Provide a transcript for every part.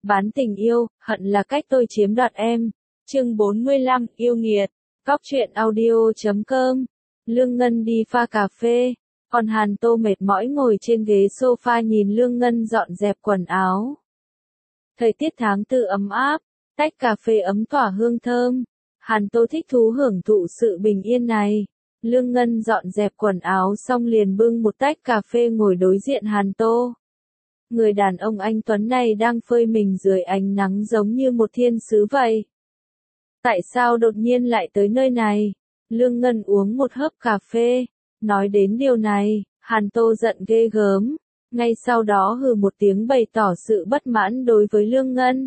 Bán tình yêu, hận là cách tôi chiếm đoạt em. Chương 45, yêu nghiệt. Cóc truyện audio.com. Lương Ngân đi pha cà phê, còn Hàn Tô mệt mỏi ngồi trên ghế sofa nhìn Lương Ngân dọn dẹp quần áo. Thời tiết tháng 4 ấm áp, tách cà phê ấm tỏa hương thơm. Hàn Tô thích thú hưởng thụ sự bình yên này. Lương Ngân dọn dẹp quần áo xong liền bưng một tách cà phê ngồi đối diện Hàn Tô. Người đàn ông anh tuấn này đang phơi mình dưới ánh nắng giống như một thiên sứ vậy. Tại sao đột nhiên lại tới nơi này? Lương Ngân uống một hớp cà phê. Nói đến điều này, Hàn Tô giận ghê gớm. Ngay sau đó hừ một tiếng bày tỏ sự bất mãn đối với Lương Ngân.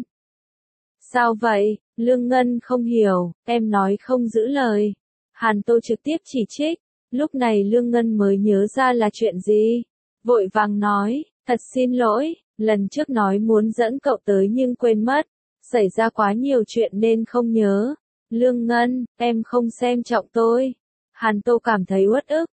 Sao vậy? Lương Ngân không hiểu, em nói không giữ lời. Hàn Tô trực tiếp chỉ trích. Lúc này Lương Ngân mới nhớ ra là chuyện gì. Vội vàng nói, thật xin lỗi, lần trước nói muốn dẫn cậu tới nhưng quên mất. Xảy ra quá nhiều chuyện nên không nhớ. Lương Ngân, em không xem trọng tôi. Hàn Tô cảm thấy uất ức.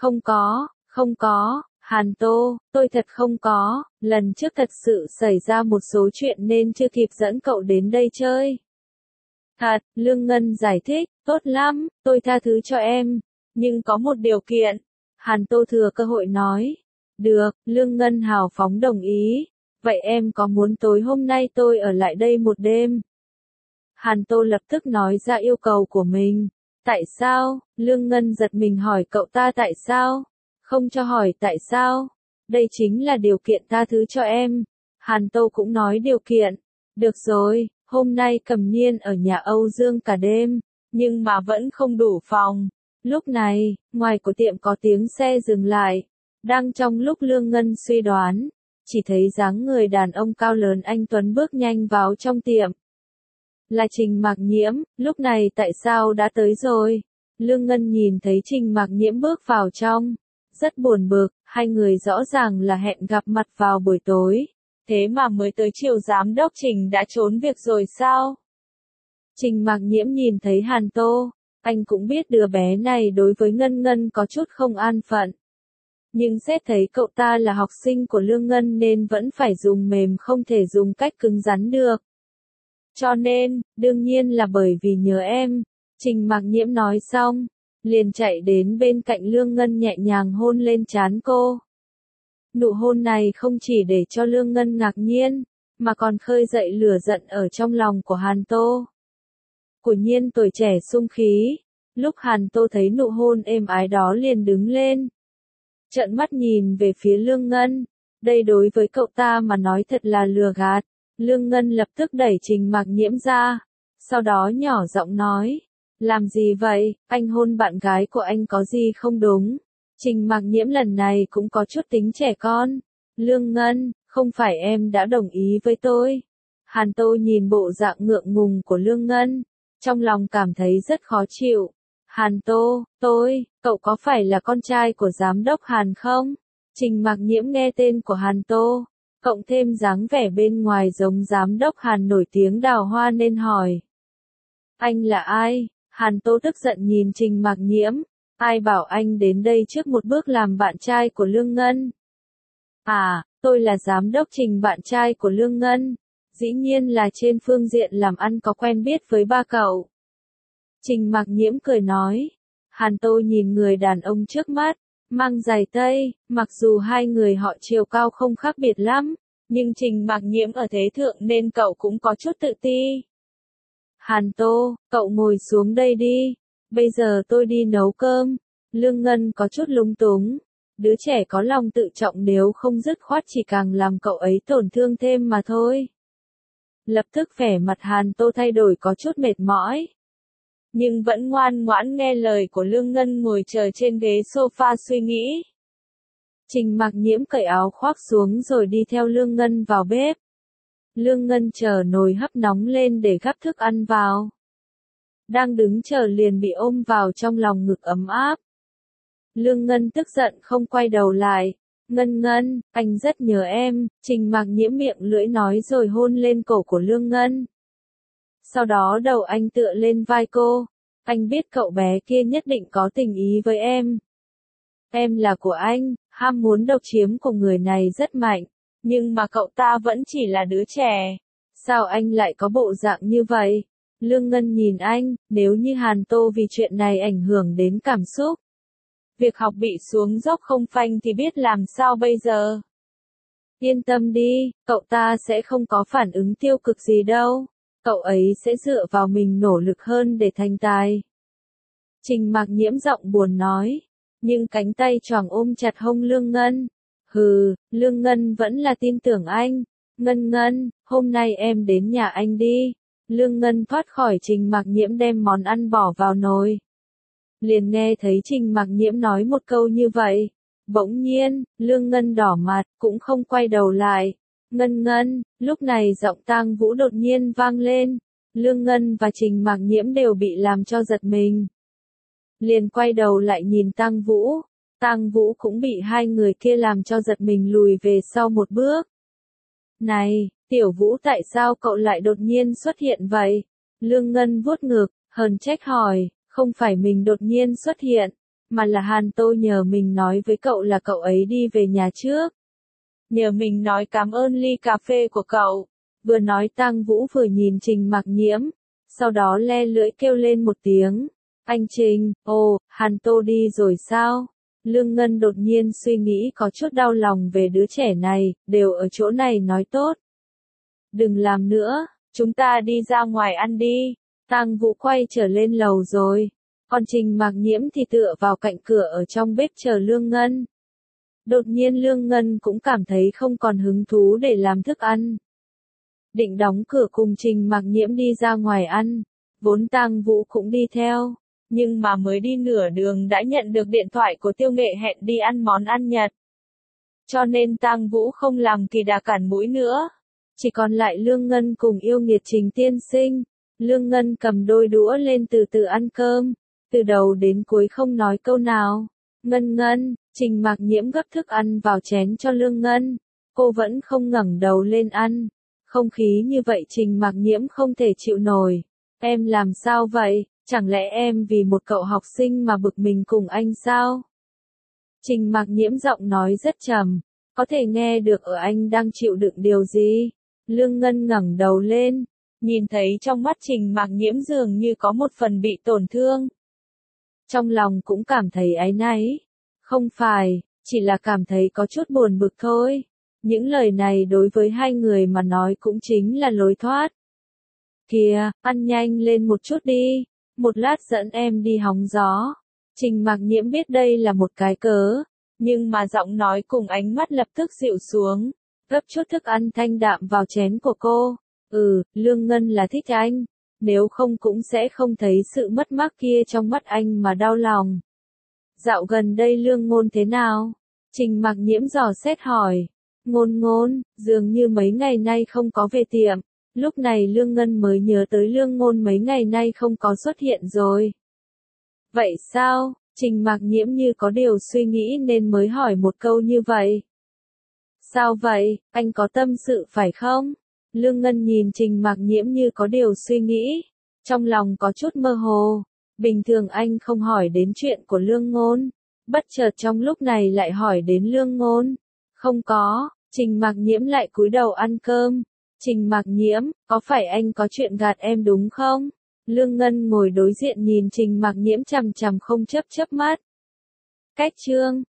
Không có, Hàn Tô, tôi thật không có, lần trước thật sự xảy ra một số chuyện nên chưa kịp dẫn cậu đến đây chơi. Thật, Lương Ngân giải thích, tốt lắm, tôi tha thứ cho em, nhưng có một điều kiện. Hàn Tô thừa cơ hội nói. Được, Lương Ngân hào phóng đồng ý. Vậy em có muốn tối hôm nay tôi ở lại đây một đêm? Hàn Tô lập tức nói ra yêu cầu của mình. Tại sao? Lương Ngân giật mình hỏi cậu ta tại sao? Không cho hỏi tại sao? Đây chính là điều kiện tha thứ cho em. Hàn Tô cũng nói điều kiện. Được rồi, hôm nay Cẩm Niên ở nhà Âu Dương cả đêm, nhưng mà vẫn không đủ phòng. Lúc này, ngoài của tiệm có tiếng xe dừng lại. Đang trong lúc Lương Ngân suy đoán, chỉ thấy dáng người đàn ông cao lớn anh tuấn bước nhanh vào trong tiệm. Là Trình Mạc Nhiễm, lúc này tại sao đã tới rồi? Lương Ngân nhìn thấy Trình Mạc Nhiễm bước vào trong. Rất buồn bực, hai người rõ ràng là hẹn gặp mặt vào buổi tối. Thế mà mới tới chiều giám đốc Trình đã trốn việc rồi sao? Trình Mạc Nhiễm nhìn thấy Hàn Tô, anh cũng biết đứa bé này đối với Ngân Ngân có chút không an phận. Nhưng xét thấy cậu ta là học sinh của Lương Ngân nên vẫn phải dùng mềm không thể dùng cách cứng rắn được. Cho nên, đương nhiên là bởi vì nhớ em. Trình Mạc Nhiễm nói xong, liền chạy đến bên cạnh Lương Ngân nhẹ nhàng hôn lên trán cô. Nụ hôn này không chỉ để cho Lương Ngân ngạc nhiên, mà còn khơi dậy lửa giận ở trong lòng của Hàn Tô. Của nhiên tuổi trẻ sung khí, lúc Hàn Tô thấy nụ hôn êm ái đó liền đứng lên. Trợn mắt nhìn về phía Lương Ngân, đây đối với cậu ta mà nói thật là lừa gạt. Lương Ngân lập tức đẩy Trình Mạc Nhiễm ra, sau đó nhỏ giọng nói, làm gì vậy, anh hôn bạn gái của anh có gì không đúng. Trình Mạc Nhiễm lần này cũng có chút tính trẻ con. Lương Ngân, không phải em đã đồng ý với tôi. Hàn Tô nhìn bộ dạng ngượng ngùng của Lương Ngân, trong lòng cảm thấy rất khó chịu. Hàn Tô, cậu có phải là con trai của giám đốc Hàn không? Trình Mạc Nhiễm nghe tên của Hàn Tô, cộng thêm dáng vẻ bên ngoài giống giám đốc Hàn nổi tiếng Đào Hoa nên hỏi. Anh là ai? Hàn Tô tức giận nhìn Trình Mạc Nhiễm. Ai bảo anh đến đây trước một bước làm bạn trai của Lương Ngân? À, tôi là giám đốc Trình, bạn trai của Lương Ngân. Dĩ nhiên là trên phương diện làm ăn có quen biết với ba cậu. Trình Mạc Nhiễm cười nói. Hàn Tô nhìn người đàn ông trước mắt, mang giày tây, mặc dù hai người họ chiều cao không khác biệt lắm, nhưng Trình Mạc Nhiễm ở thế thượng nên cậu cũng có chút tự ti. Hàn Tô, cậu ngồi xuống đây đi, bây giờ tôi đi nấu cơm. Lương Ngân có chút lúng túng, đứa trẻ có lòng tự trọng nếu không dứt khoát chỉ càng làm cậu ấy tổn thương thêm mà thôi. Lập tức vẻ mặt Hàn Tô thay đổi có chút mệt mỏi, nhưng vẫn ngoan ngoãn nghe lời của Lương Ngân ngồi chờ trên ghế sofa suy nghĩ. Trình Mạc Nhiễm cởi áo khoác xuống rồi đi theo Lương Ngân vào bếp. Lương Ngân chờ nồi hấp nóng lên để gắp thức ăn vào. Đang đứng chờ liền bị ôm vào trong lòng ngực ấm áp. Lương Ngân tức giận không quay đầu lại. Ngân Ngân, anh rất nhớ em. Trình Mạc Nhiễm miệng lưỡi nói rồi hôn lên cổ của Lương Ngân. Sau đó đầu anh tựa lên vai cô. Anh biết cậu bé kia nhất định có tình ý với em. Em là của anh, ham muốn độc chiếm của người này rất mạnh. Nhưng mà cậu ta vẫn chỉ là đứa trẻ. Sao anh lại có bộ dạng như vậy? Lương Ngân nhìn anh, nếu như Hàn Tô vì chuyện này ảnh hưởng đến cảm xúc. Việc học bị xuống dốc không phanh thì biết làm sao bây giờ? Yên tâm đi, cậu ta sẽ không có phản ứng tiêu cực gì đâu. Cậu ấy sẽ dựa vào mình nỗ lực hơn để thành tài. Trình Mạc Nhiễm giọng buồn nói, nhưng cánh tay choàng ôm chặt hông Lương Ngân. Hừ, Lương Ngân vẫn là tin tưởng anh. Ngân Ngân, hôm nay em đến nhà anh đi. Lương Ngân thoát khỏi Trình Mạc Nhiễm đem món ăn bỏ vào nồi. Liền nghe thấy Trình Mạc Nhiễm nói một câu như vậy. Bỗng nhiên, Lương Ngân đỏ mặt, cũng không quay đầu lại. Ngân Ngân, lúc này giọng Tang Vũ đột nhiên vang lên. Lương Ngân và Trình Mạc Nhiễm đều bị làm cho giật mình. Liền quay đầu lại nhìn Tang Vũ. Tang Vũ cũng bị hai người kia làm cho giật mình lùi về sau một bước. Này, Tiểu Vũ tại sao cậu lại đột nhiên xuất hiện vậy? Lương Ngân vuốt ngực, hờn trách hỏi, không phải mình đột nhiên xuất hiện, mà là Hàn Tô nhờ mình nói với cậu là cậu ấy đi về nhà trước. Nhờ mình nói cảm ơn ly cà phê của cậu. Vừa nói Tang Vũ vừa nhìn Trình Mạc Nhiễm, sau đó le lưỡi kêu lên một tiếng. Anh Trình, ồ, Hàn Tô đi rồi sao? Lương Ngân đột nhiên suy nghĩ có chút đau lòng về đứa trẻ này, đều ở chỗ này nói tốt. Đừng làm nữa, chúng ta đi ra ngoài ăn đi. Tang Vũ quay trở lên lầu rồi. Còn Trình Mạc Nhiễm thì tựa vào cạnh cửa ở trong bếp chờ Lương Ngân. Đột nhiên Lương Ngân cũng cảm thấy không còn hứng thú để làm thức ăn. Định đóng cửa cùng Trình Mạc Nhiễm đi ra ngoài ăn. Vốn Tang Vũ cũng đi theo. Nhưng mà mới đi nửa đường đã nhận được điện thoại của Tiêu Nghệ hẹn đi ăn món ăn Nhật. Cho nên Tang Vũ không làm kỳ đà cản mũi nữa. Chỉ còn lại Lương Ngân cùng yêu nghiệt Trình tiên sinh. Lương Ngân cầm đôi đũa lên từ từ ăn cơm. Từ đầu đến cuối không nói câu nào. Ngân Ngân, Trình Mạc Nhiễm gấp thức ăn vào chén cho Lương Ngân. Cô vẫn không ngẩng đầu lên ăn. Không khí như vậy Trình Mạc Nhiễm không thể chịu nổi. Em làm sao vậy? Chẳng lẽ em vì một cậu học sinh mà bực mình cùng anh sao? Trình Mạc Nhiễm giọng nói rất trầm, có thể nghe được ở anh đang chịu đựng điều gì. Lương Ngân ngẩng đầu lên, nhìn thấy trong mắt Trình Mạc Nhiễm dường như có một phần bị tổn thương. Trong lòng cũng cảm thấy áy náy. Không phải, chỉ là cảm thấy có chút buồn bực thôi. Những lời này đối với hai người mà nói cũng chính là lối thoát. Kìa, ăn nhanh lên một chút đi. Một lát dẫn em đi hóng gió. Trình Mạc Nhiễm biết đây là một cái cớ, nhưng mà giọng nói cùng ánh mắt lập tức dịu xuống, gấp chút thức ăn thanh đạm vào chén của cô. Lương Ngân là thích anh, nếu không cũng sẽ không thấy sự mất mát kia trong mắt anh mà đau lòng. Dạo gần đây Lương Ngôn thế nào? Trình Mạc Nhiễm dò xét hỏi. Ngôn Ngôn, dường như mấy ngày nay không có về tiệm. Lúc này Lương Ngân mới nhớ tới Lương Ngôn mấy ngày nay không có xuất hiện rồi. Vậy sao? Trình Mạc Nhiễm như có điều suy nghĩ nên mới hỏi một câu như vậy. Sao vậy, anh có tâm sự phải không? Lương Ngân nhìn Trình Mạc Nhiễm như có điều suy nghĩ. Trong lòng có chút mơ hồ. Bình thường anh không hỏi đến chuyện của Lương Ngôn. Bất chợt trong lúc này lại hỏi đến Lương Ngôn. Không có, Trình Mạc Nhiễm lại cúi đầu ăn cơm. Trình Mạc Nhiễm, có phải anh có chuyện gạt em đúng không? Lương Ngân ngồi đối diện nhìn Trình Mạc Nhiễm chằm chằm không chớp mắt. Cách chương